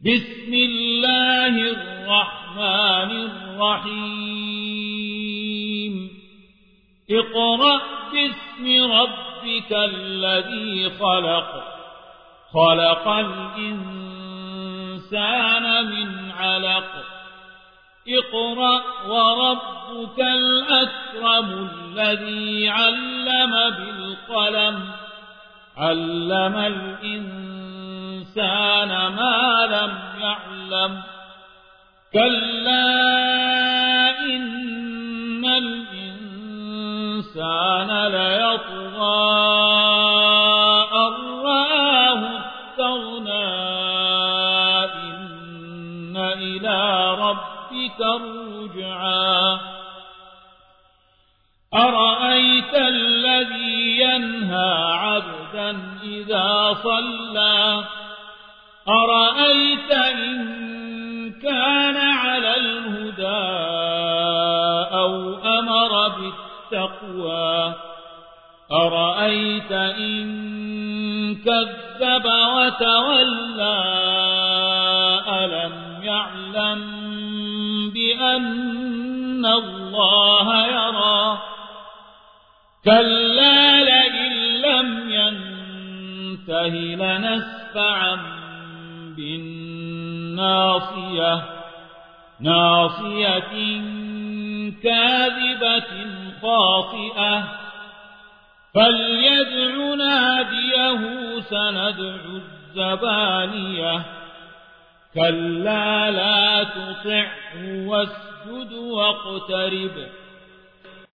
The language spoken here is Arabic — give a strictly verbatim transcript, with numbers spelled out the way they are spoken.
بسم الله الرحمن الرحيم اقرأ باسم ربك الذي خلق خلق الإنسان من علق اقرأ وربك الأكرم الذي علم بالقلم علم الإنسان ما لم يعلم كلا إن الإنسان ليطغى أن رآه استغنى إن إلى ربك الرجعى أرأيت الذي ينهى عبدا إذا صلى أرأيت إن كان على الهدى أو أمر بالتقوى أرأيت إن كذب وتولى ألم يعلم بأن الله يرى كلا لئن لم ينته لنسفعا بالناصية ناصية كاذبة خاطئة فليدع ناديه سندع الزبانية كلا لا تطعه واسجد واقترب